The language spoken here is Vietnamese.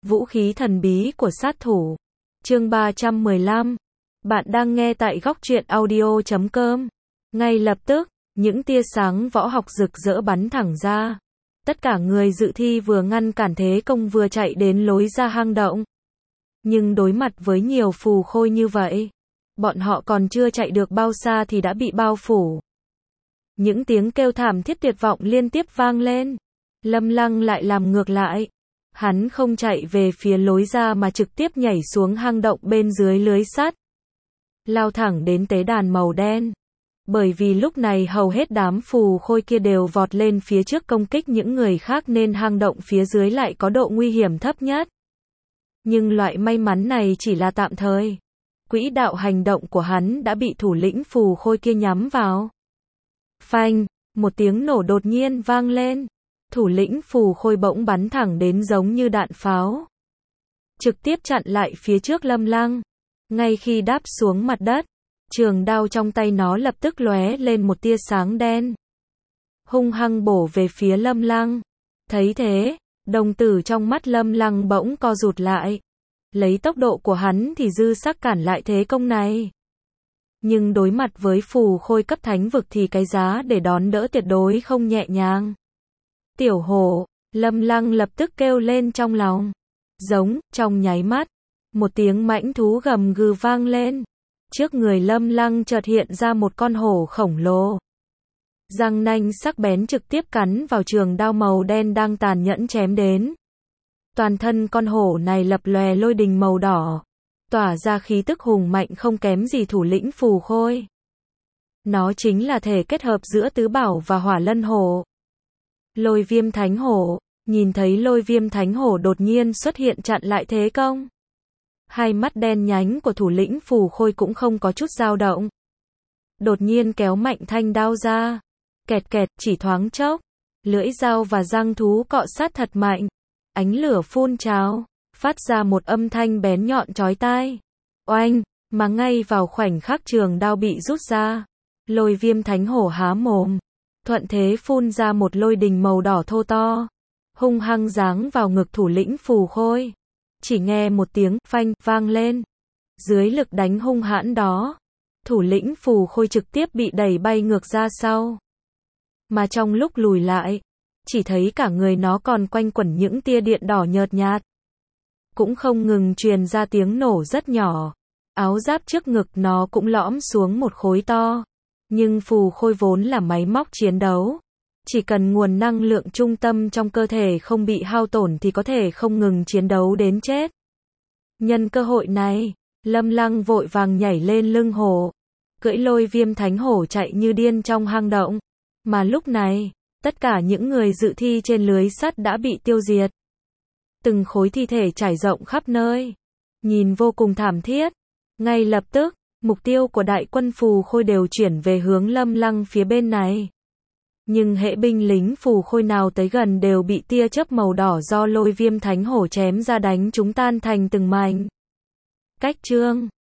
Vũ khí thần bí của sát thủ. Chương 315. Bạn đang nghe tại góc truyện audio.com. Ngay lập tức, những tia sáng võ học rực rỡ bắn thẳng ra. Tất cả người dự thi vừa ngăn cản thế công vừa chạy đến lối ra hang động. Nhưng đối mặt với nhiều phù khôi như vậy, bọn họ còn chưa chạy được bao xa thì đã bị bao phủ. Những tiếng kêu thảm thiết tuyệt vọng liên tiếp vang lên. Lâm Lăng lại làm ngược lại. Hắn không chạy về phía lối ra mà trực tiếp nhảy xuống hang động bên dưới lưới sắt. Lao thẳng đến tế đàn màu đen. Bởi vì lúc này hầu hết đám phù khôi kia đều vọt lên phía trước công kích những người khác nên hang động phía dưới lại có độ nguy hiểm thấp nhất. Nhưng loại may mắn này chỉ là tạm thời. Quỹ đạo hành động của hắn đã bị thủ lĩnh phù khôi kia nhắm vào. Phanh, một tiếng nổ đột nhiên vang lên. Thủ lĩnh phù khôi bỗng bắn thẳng đến giống như đạn pháo. Trực tiếp chặn lại phía trước Lâm Lăng. Ngay khi đáp xuống mặt đất, trường đao trong tay nó lập tức lóe lên một tia sáng đen. Hung hăng bổ về phía Lâm Lăng. Thấy thế, đồng tử trong mắt Lâm Lăng bỗng co rụt lại. Lấy tốc độ của hắn thì dư sắc cản lại thế công này. Nhưng đối mặt với phù khôi cấp thánh vực thì cái giá để đón đỡ tuyệt đối không nhẹ nhàng. Tiểu hổ, Lâm Lăng lập tức kêu lên trong lòng. Giống, trong nháy mắt, một tiếng mãnh thú gầm gừ vang lên. Trước người Lâm Lăng chợt hiện ra một con hổ khổng lồ. Răng nanh sắc bén trực tiếp cắn vào trường đao màu đen đang tàn nhẫn chém đến. Toàn thân con hổ này lập lòe lôi đình màu đỏ, tỏa ra khí tức hùng mạnh không kém gì thủ lĩnh phù khôi. Nó chính là thể kết hợp giữa tứ bảo và hỏa lân hổ. Lôi viêm thánh hổ. Nhìn thấy lôi viêm thánh hổ đột nhiên xuất hiện chặn lại thế công. Hai mắt đen nhánh của thủ lĩnh phù khôi cũng không có chút dao động. Đột nhiên kéo mạnh thanh đao ra. Kẹt kẹt, chỉ thoáng chốc. Lưỡi dao và răng thú cọ sát thật mạnh. Ánh lửa phun trào, phát ra một âm thanh bén nhọn chói tai. Oanh, mà ngay vào khoảnh khắc trường đao bị rút ra. Lôi viêm thánh hổ há mồm. Thuận thế phun ra một lôi đình màu đỏ thô to. Hung hăng giáng vào ngực thủ lĩnh phù khôi. Chỉ nghe một tiếng phanh vang lên. Dưới lực đánh hung hãn đó, thủ lĩnh phù khôi trực tiếp bị đẩy bay ngược ra sau. Mà trong lúc lùi lại, chỉ thấy cả người nó còn quanh quẩn những tia điện đỏ nhợt nhạt. Cũng không ngừng truyền ra tiếng nổ rất nhỏ. Áo giáp trước ngực nó cũng lõm xuống một khối to. Nhưng phù khôi vốn là máy móc chiến đấu. Chỉ cần nguồn năng lượng trung tâm trong cơ thể không bị hao tổn thì có thể không ngừng chiến đấu đến chết. Nhân cơ hội này, Lâm Lăng vội vàng nhảy lên lưng hổ. Cưỡi lôi viêm thánh hổ chạy như điên trong hang động. Mà lúc này, tất cả những người dự thi trên lưới sắt đã bị tiêu diệt. Từng khối thi thể trải rộng khắp nơi. Nhìn vô cùng thảm thiết. Ngay lập tức, mục tiêu của đại quân phù khôi đều chuyển về hướng Lâm Lăng phía bên này. Nhưng hễ binh lính phù khôi nào tới gần đều bị tia chớp màu đỏ do lôi viêm thánh hổ chém ra đánh chúng tan thành từng mảnh. Cách chương